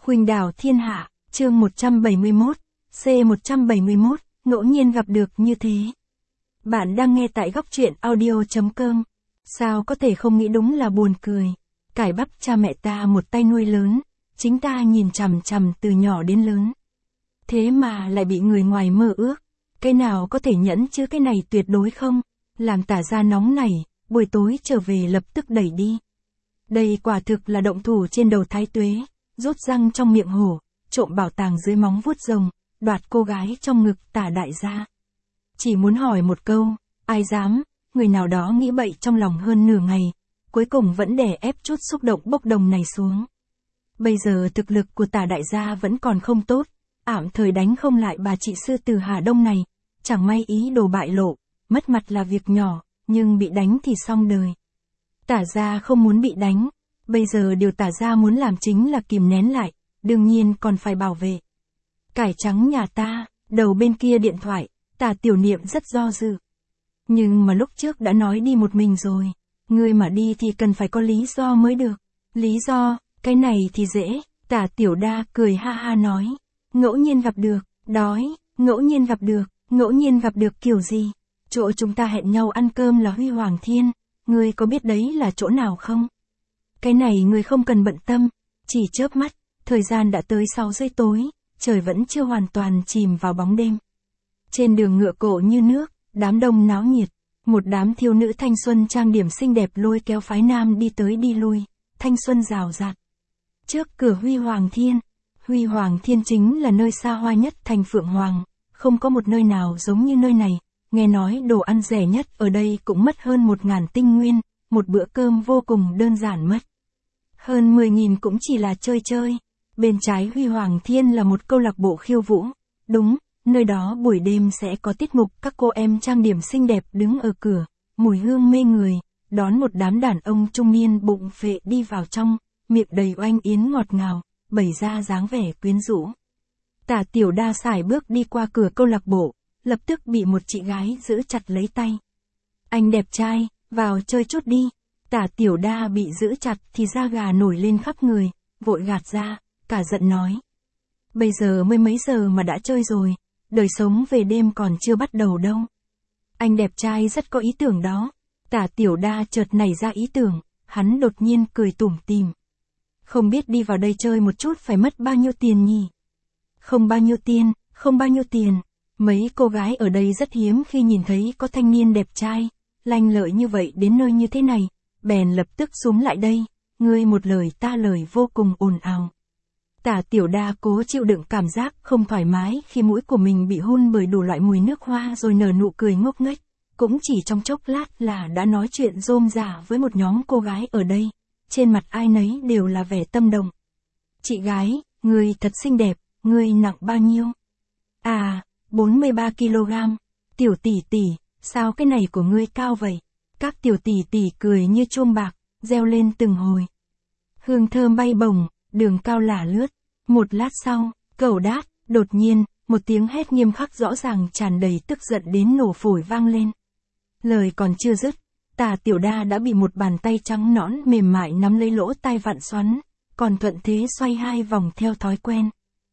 Khuynh đảo thiên hạ, chương 171, C171, ngẫu nhiên gặp được như thế. Bạn đang nghe tại góc truyện audio.com. Sao có thể không nghĩ đúng là buồn cười. Cải bắp cha mẹ ta một tay nuôi lớn, chính ta nhìn chằm chằm từ nhỏ đến lớn. Thế mà lại bị người ngoài mơ ước. Cái nào có thể nhẫn chứ, cái này tuyệt đối không. Làm tả ra nóng nảy, buổi tối trở về lập tức đẩy đi. Đây quả thực là động thủ trên đầu thái tuế, rút răng trong miệng hổ, trộm bảo tàng dưới móng vuốt rồng, đoạt cô gái trong ngực tả đại gia. Chỉ muốn hỏi một câu, ai dám, người nào đó nghĩ bậy trong lòng hơn nửa ngày, cuối cùng vẫn đè ép chút xúc động bốc đồng này xuống. Bây giờ thực lực của tả đại gia vẫn còn không tốt, ảm thời đánh không lại bà chị sư tử Hà Đông này, chẳng may ý đồ bại lộ, mất mặt là việc nhỏ, nhưng bị đánh thì xong đời. Tả gia không muốn bị đánh, bây giờ điều tả gia muốn làm chính là kìm nén lại, đương nhiên còn phải bảo vệ. Cải trắng nhà ta, đầu bên kia điện thoại, tả tiểu niệm rất do dự. Nhưng mà lúc trước đã nói đi một mình rồi, ngươi mà đi thì cần phải có lý do mới được. Lý do, cái này thì dễ, tả tiểu đa cười ha ha nói. Ngẫu nhiên gặp được, đói, ngẫu nhiên gặp được kiểu gì? Chỗ chúng ta hẹn nhau ăn cơm là Huy Hoàng Thiên, ngươi có biết đấy là chỗ nào không? Cái này ngươi không cần bận tâm, chỉ chớp mắt, thời gian đã tới 6 rưỡi tối, trời vẫn chưa hoàn toàn chìm vào bóng đêm. Trên đường ngựa cộ như nước, đám đông náo nhiệt, một đám thiếu nữ thanh xuân trang điểm xinh đẹp lôi kéo phái nam đi tới đi lui, thanh xuân rào rạt. Trước cửa Huy Hoàng Thiên chính là nơi xa hoa nhất thành Phượng Hoàng, không có một nơi nào giống như nơi này, nghe nói đồ ăn rẻ nhất ở đây cũng mất hơn 1.000 tinh nguyên, một bữa cơm vô cùng đơn giản mất. Hơn 10.000 cũng chỉ là chơi. Bên trái Huy Hoàng Thiên là một câu lạc bộ khiêu vũ, đúng, nơi đó buổi đêm sẽ có tiết mục các cô em trang điểm xinh đẹp đứng ở cửa, mùi hương mê người, đón một đám đàn ông trung niên bụng phệ đi vào trong, miệng đầy oanh yến ngọt ngào, bày ra dáng vẻ quyến rũ. Tả tiểu đa sải bước đi qua cửa câu lạc bộ, lập tức bị một chị gái giữ chặt lấy tay. Anh đẹp trai, vào chơi chút đi. Tả tiểu đa bị giữ chặt thì da gà nổi lên khắp người, vội gạt ra, cả giận nói. Bây giờ mới mấy giờ mà đã chơi rồi, đời sống về đêm còn chưa bắt đầu đâu. Anh đẹp trai rất có ý tưởng đó. Tả tiểu đa chợt nảy ra ý tưởng, hắn đột nhiên cười tủm tỉm. Không biết đi vào đây chơi một chút phải mất bao nhiêu tiền nhỉ? Không bao nhiêu tiền. Mấy cô gái ở đây rất hiếm khi nhìn thấy có thanh niên đẹp trai, lanh lợi như vậy đến nơi như thế này, bèn lập tức xúm lại đây, ngươi một lời ta lời vô cùng ồn ào. Tả tiểu đa cố chịu đựng cảm giác không thoải mái khi mũi của mình bị hun bởi đủ loại mùi nước hoa rồi nở nụ cười ngốc nghếch, cũng chỉ trong chốc lát là đã nói chuyện rôm rả với một nhóm cô gái ở đây, trên mặt ai nấy đều là vẻ tâm động. Chị gái, ngươi thật xinh đẹp, ngươi nặng bao nhiêu? À, 43 kg. Tiểu tỷ tỷ, sao cái này của ngươi cao vậy? Các tiểu tỷ tỷ cười như chuông bạc, reo lên từng hồi. Hương thơm bay bổng, đường cao lả lướt. Một lát sau, cẩu đát, đột nhiên, một tiếng hét nghiêm khắc rõ ràng tràn đầy tức giận đến nổ phổi vang lên. Lời còn chưa dứt, tả tiểu đa đã bị một bàn tay trắng nõn mềm mại nắm lấy lỗ tai vặn xoắn, còn thuận thế xoay 2 vòng theo thói quen.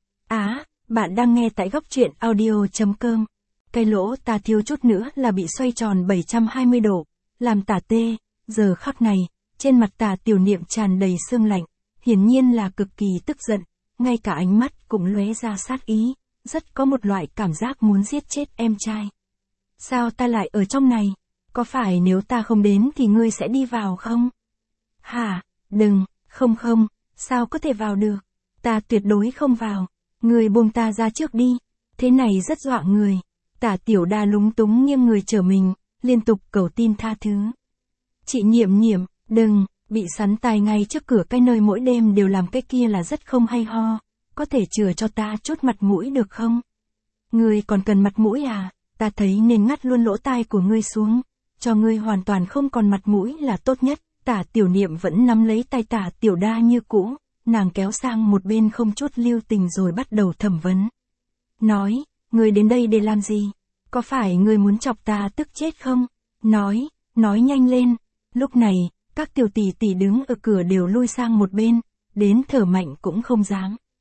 Bạn đang nghe tại góc truyện audio.com. Cái lỗ ta thiếu chút nữa là bị xoay tròn 720 độ, làm tả tê. Giờ khắc này, trên mặt tả tiểu niệm tràn đầy sương lạnh, hiển nhiên là cực kỳ tức giận, ngay cả ánh mắt cũng lóe ra sát ý, rất có một loại cảm giác muốn giết chết em trai. Sao ta lại ở trong này? Có phải nếu ta không đến thì ngươi sẽ đi vào không? Hả? Đừng, không, sao có thể vào được? Ta tuyệt đối không vào. Người buông ta ra trước đi, thế này rất dọa người. Tả tiểu đa lúng túng nghiêng người trở mình, liên tục cầu tin tha thứ. Chị Niệm, đừng, bị sắn tai ngay trước cửa cái nơi mỗi đêm đều làm cái kia là rất không hay ho, có thể chừa cho ta chút mặt mũi được không? Ngươi còn cần mặt mũi à? Ta thấy nên ngắt luôn lỗ tai của ngươi xuống, cho ngươi hoàn toàn không còn mặt mũi là tốt nhất. Tả tiểu niệm vẫn nắm lấy tay tả tiểu đa như cũ. Nàng kéo sang một bên không chút lưu tình rồi bắt đầu thẩm vấn. Nói, ngươi đến đây để làm gì? Có phải ngươi muốn chọc ta tức chết không? Nói nhanh lên. Lúc này, các tiểu tỷ tỷ đứng ở cửa đều lui sang một bên, đến thở mạnh cũng không dám.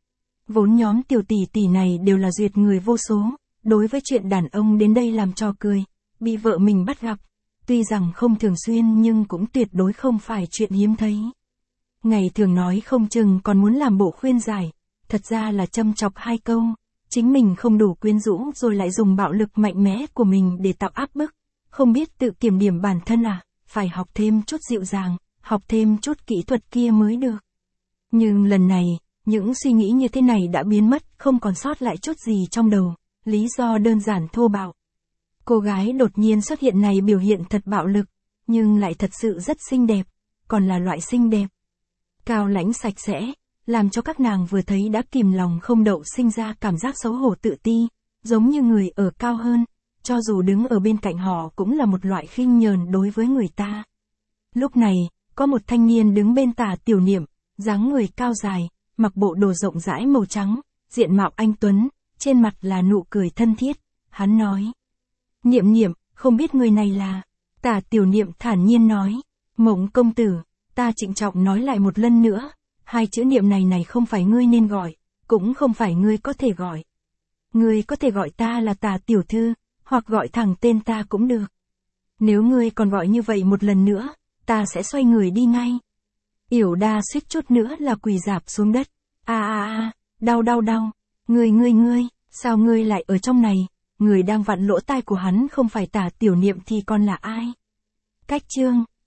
Vốn nhóm tiểu tỷ tỷ này đều là duyệt người vô số, đối với chuyện đàn ông đến đây làm trò cười, bị vợ mình bắt gặp, tuy rằng không thường xuyên nhưng cũng tuyệt đối không phải chuyện hiếm thấy. Ngày thường nói không chừng còn muốn làm bộ khuyên giải, thật ra là châm chọc hai câu, chính mình không đủ quyến rũ rồi lại dùng bạo lực mạnh mẽ của mình để tạo áp bức, không biết tự kiểm điểm bản thân à, phải học thêm chút dịu dàng, học thêm chút kỹ thuật kia mới được. Nhưng lần này, những suy nghĩ như thế này đã biến mất, không còn sót lại chút gì trong đầu, lý do đơn giản thô bạo. Cô gái đột nhiên xuất hiện này biểu hiện thật bạo lực, nhưng lại thật sự rất xinh đẹp, còn là loại xinh đẹp cao lãnh sạch sẽ, làm cho các nàng vừa thấy đã kìm lòng không đậu sinh ra cảm giác xấu hổ tự ti, giống như người ở cao hơn, cho dù đứng ở bên cạnh họ cũng là một loại khinh nhờn đối với người ta. Lúc này, có một thanh niên đứng bên Tả Tiểu Niệm, dáng người cao dài, mặc bộ đồ rộng rãi màu trắng, diện mạo anh tuấn, trên mặt là nụ cười thân thiết, hắn nói. Niệm niệm, không biết người này là... Tả Tiểu Niệm thản nhiên nói, Mộng công tử, ta trịnh trọng nói lại một lần nữa, hai chữ niệm này không phải ngươi nên gọi, cũng không phải ngươi có thể gọi. Ngươi có thể gọi ta là Tả tiểu thư, hoặc gọi thẳng tên ta cũng được. Nếu ngươi còn gọi như vậy một lần nữa, ta sẽ xoay người đi ngay. Yểu Đa suýt chút nữa là quỳ rạp xuống đất. Đau. Ngươi, sao ngươi lại ở trong này? Người đang vặn lỗ tai của hắn không phải Tả Tiểu Niệm thì còn là ai? Cách chương